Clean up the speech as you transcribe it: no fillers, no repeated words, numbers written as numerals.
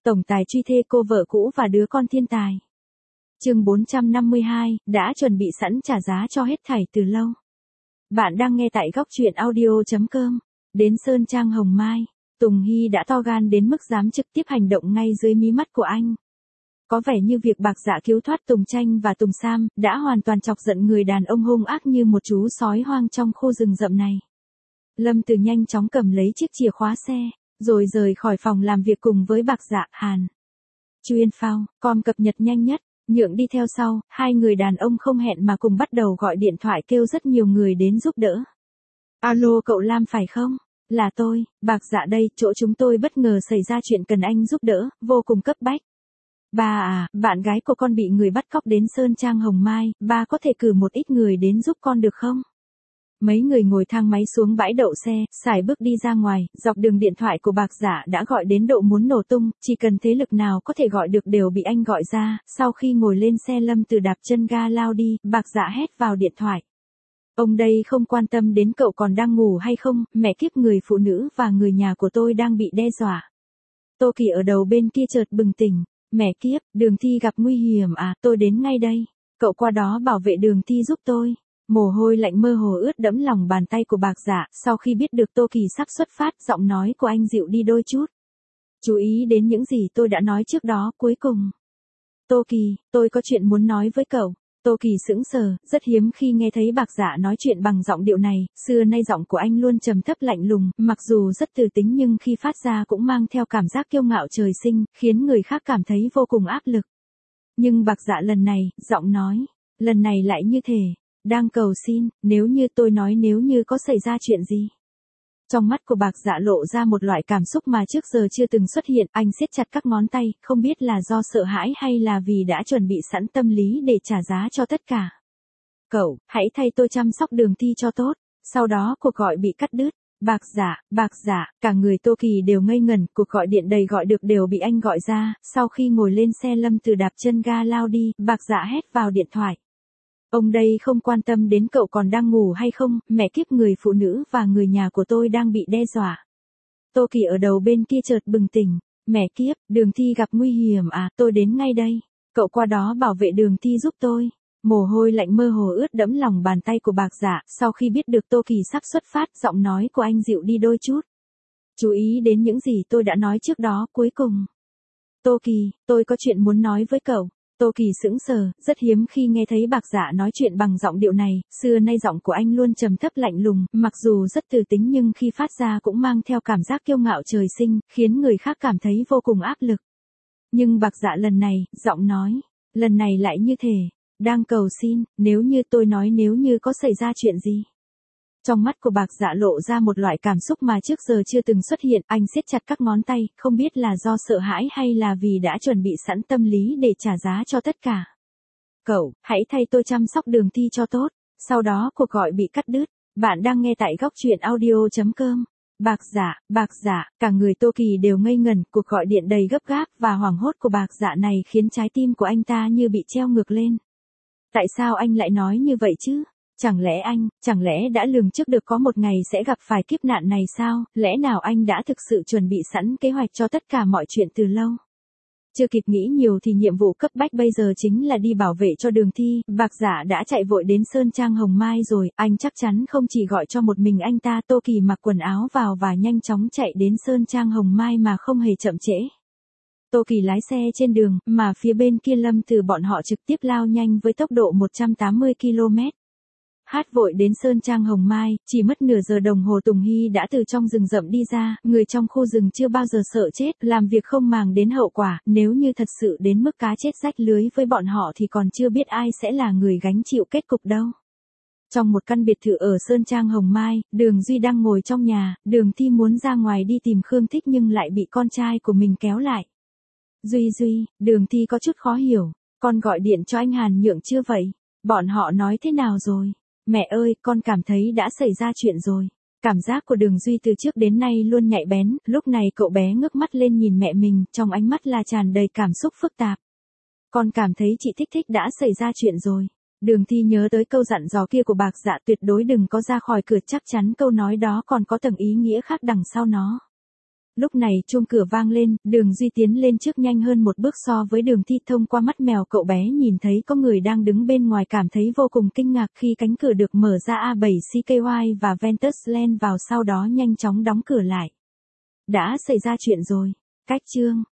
tổng tài truy thê cô vợ cũ và đứa con thiên tài. Chương 452, đã chuẩn bị sẵn trả giá cho hết thảy từ lâu. Bạn đang nghe tại góc truyện audio.com. Đến Sơn Trang Hồng Mai, Tùng Hy đã to gan đến mức dám trực tiếp hành động ngay dưới mí mắt của anh. Có vẻ như việc Bạc Dạ cứu thoát Tùng Tranh và Tùng Sam đã hoàn toàn chọc giận người đàn ông hung ác như một chú sói hoang trong khu rừng rậm này. Lâm Từ nhanh chóng cầm lấy chiếc chìa khóa xe, rồi rời khỏi phòng làm việc cùng với Bạc Dạ. Hàn Chuyên Phao, com cập nhật nhanh nhất, Nhượng đi theo sau, hai người đàn ông không hẹn mà cùng bắt đầu gọi điện thoại kêu rất nhiều người đến giúp đỡ. Alo, cậu Lam phải không? Là tôi, Bạc Dạ đây, chỗ chúng tôi bất ngờ xảy ra chuyện cần anh giúp đỡ, vô cùng cấp bách. Ba à, bạn gái của con bị người bắt cóc đến Sơn Trang Hồng Mai, ba có thể cử một ít người đến giúp con được không? Mấy người ngồi thang máy xuống bãi đậu xe, sải bước đi ra ngoài, dọc đường điện thoại của Bạc Dạ đã gọi đến độ muốn nổ tung, chỉ cần thế lực nào có thể gọi được đều bị anh gọi ra. Sau khi ngồi lên xe, Lâm Từ đạp chân ga lao đi, Bạc Dạ hét vào điện thoại. Ông đây không quan tâm đến cậu còn đang ngủ hay không, mẹ kiếp, người phụ nữ và người nhà của tôi đang bị đe dọa. Tô Kỳ ở đầu bên kia chợt bừng tỉnh. Mẹ kiếp, Đường Thi gặp nguy hiểm à, tôi đến ngay đây. Cậu qua đó bảo vệ Đường Thi giúp tôi. Mồ hôi lạnh mơ hồ ướt đẫm lòng bàn tay của Bạc Dạ, sau khi biết được Tô Kỳ sắp xuất phát, giọng nói của anh dịu đi đôi chút. Chú ý đến những gì tôi đã nói trước đó. Cuối cùng, Tô Kỳ, tôi có chuyện muốn nói với cậu. Tô Kỳ sững sờ, rất hiếm khi nghe thấy Bạc Dạ nói chuyện bằng giọng điệu này, xưa nay giọng của anh luôn trầm thấp lạnh lùng, mặc dù rất từ tính nhưng khi phát ra cũng mang theo cảm giác kiêu ngạo trời sinh, khiến người khác cảm thấy vô cùng áp lực. Nhưng Bạc Dạ lần này, giọng nói, lần này lại như thể đang cầu xin, nếu như tôi nói nếu như có xảy ra chuyện gì. Trong mắt của Bạc Dạ lộ ra một loại cảm xúc mà trước giờ chưa từng xuất hiện, anh siết chặt các ngón tay, không biết là do sợ hãi hay là vì đã chuẩn bị sẵn tâm lý để trả giá cho tất cả. Cậu, hãy thay tôi chăm sóc Đường Thi cho tốt. Sau đó cuộc gọi bị cắt đứt. Bạc Dạ, cả người Tô Kỳ đều ngây ngẩn, cuộc gọi điện đầy gọi được đều bị anh gọi ra. Sau khi ngồi lên xe, Lâm Từ đạp chân ga lao đi, Bạc Dạ hét vào điện thoại. Ông đây không quan tâm đến cậu còn đang ngủ hay không, mẹ kiếp, người phụ nữ và người nhà của tôi đang bị đe dọa. Tô Kỳ ở đầu bên kia chợt bừng tỉnh. Mẹ kiếp, Đường Thi gặp nguy hiểm à, tôi đến ngay đây. Cậu qua đó bảo vệ Đường Thi giúp tôi. Mồ hôi lạnh mơ hồ ướt đẫm lòng bàn tay của Bạc Dạ, sau khi biết được Tô Kỳ sắp xuất phát, giọng nói của anh dịu đi đôi chút. Chú ý đến những gì tôi đã nói trước đó. Cuối cùng, Tô Kỳ, tôi có chuyện muốn nói với cậu. Tô Kỳ sững sờ, rất hiếm khi nghe thấy Bạc Dạ nói chuyện bằng giọng điệu này, xưa nay giọng của anh luôn trầm thấp lạnh lùng, mặc dù rất từ tính nhưng khi phát ra cũng mang theo cảm giác kiêu ngạo trời sinh, khiến người khác cảm thấy vô cùng áp lực. Nhưng Bạc Dạ lần này, giọng nói, lần này lại như thể đang cầu xin, nếu như tôi nói nếu như có xảy ra chuyện gì. Trong mắt của Bạc Dạ lộ ra một loại cảm xúc mà trước giờ chưa từng xuất hiện, anh siết chặt các ngón tay, không biết là do sợ hãi hay là vì đã chuẩn bị sẵn tâm lý để trả giá cho tất cả. Cậu, hãy thay tôi chăm sóc Đường Thi cho tốt. Sau đó cuộc gọi bị cắt đứt. Bạn đang nghe tại góc truyện audio.com. Bạc Dạ, cả người Tô Kỳ đều ngây ngẩn, cuộc gọi điện đầy gấp gáp và hoảng hốt của Bạc Dạ này khiến trái tim của anh ta như bị treo ngược lên. Tại sao anh lại nói như vậy chứ? Chẳng lẽ đã lường trước được có một ngày sẽ gặp phải kiếp nạn này sao? Lẽ nào anh đã thực sự chuẩn bị sẵn kế hoạch cho tất cả mọi chuyện từ lâu? Chưa kịp nghĩ nhiều thì nhiệm vụ cấp bách bây giờ chính là đi bảo vệ cho Đường Thi. Bạc Dạ đã chạy vội đến Sơn Trang Hồng Mai rồi, anh chắc chắn không chỉ gọi cho một mình anh ta. Tô Kỳ mặc quần áo vào và nhanh chóng chạy đến Sơn Trang Hồng Mai mà không hề chậm trễ. Tô Kỳ lái xe trên đường, mà phía bên kia Lâm Từ bọn họ trực tiếp lao nhanh với tốc độ 180 km. Hát vội đến Sơn Trang Hồng Mai, chỉ mất nửa giờ đồng hồ Tùng Hy đã từ trong rừng rậm đi ra, người trong khu rừng chưa bao giờ sợ chết, làm việc không màng đến hậu quả, nếu như thật sự đến mức cá chết rách lưới với bọn họ thì còn chưa biết ai sẽ là người gánh chịu kết cục đâu. Trong một căn biệt thự ở Sơn Trang Hồng Mai, Đường Duy đang ngồi trong nhà, Đường Thi muốn ra ngoài đi tìm Khương Thích nhưng lại bị con trai của mình kéo lại. Duy, Đường Thi có chút khó hiểu, con gọi điện cho anh Hàn Nhượng chưa vậy? Bọn họ nói thế nào rồi? Mẹ ơi, con cảm thấy đã xảy ra chuyện rồi. Cảm giác của Đường Duy từ trước đến nay luôn nhạy bén, lúc này cậu bé ngước mắt lên nhìn mẹ mình, trong ánh mắt là tràn đầy cảm xúc phức tạp. Con cảm thấy chị Thích đã xảy ra chuyện rồi. Đường Thi nhớ tới câu dặn dò kia của Bạc Dạ, tuyệt đối đừng có ra khỏi cửa, chắc chắn câu nói đó còn có tầng ý nghĩa khác đằng sau nó. Lúc này chuông cửa vang lên, Đường Duy tiến lên trước nhanh hơn một bước so với Đường Thi. Thông qua mắt mèo cậu bé nhìn thấy có người đang đứng bên ngoài, cảm thấy vô cùng kinh ngạc khi cánh cửa được mở ra. A7CKY và Ventus len vào, sau đó nhanh chóng đóng cửa lại. Đã xảy ra chuyện rồi. Cách chương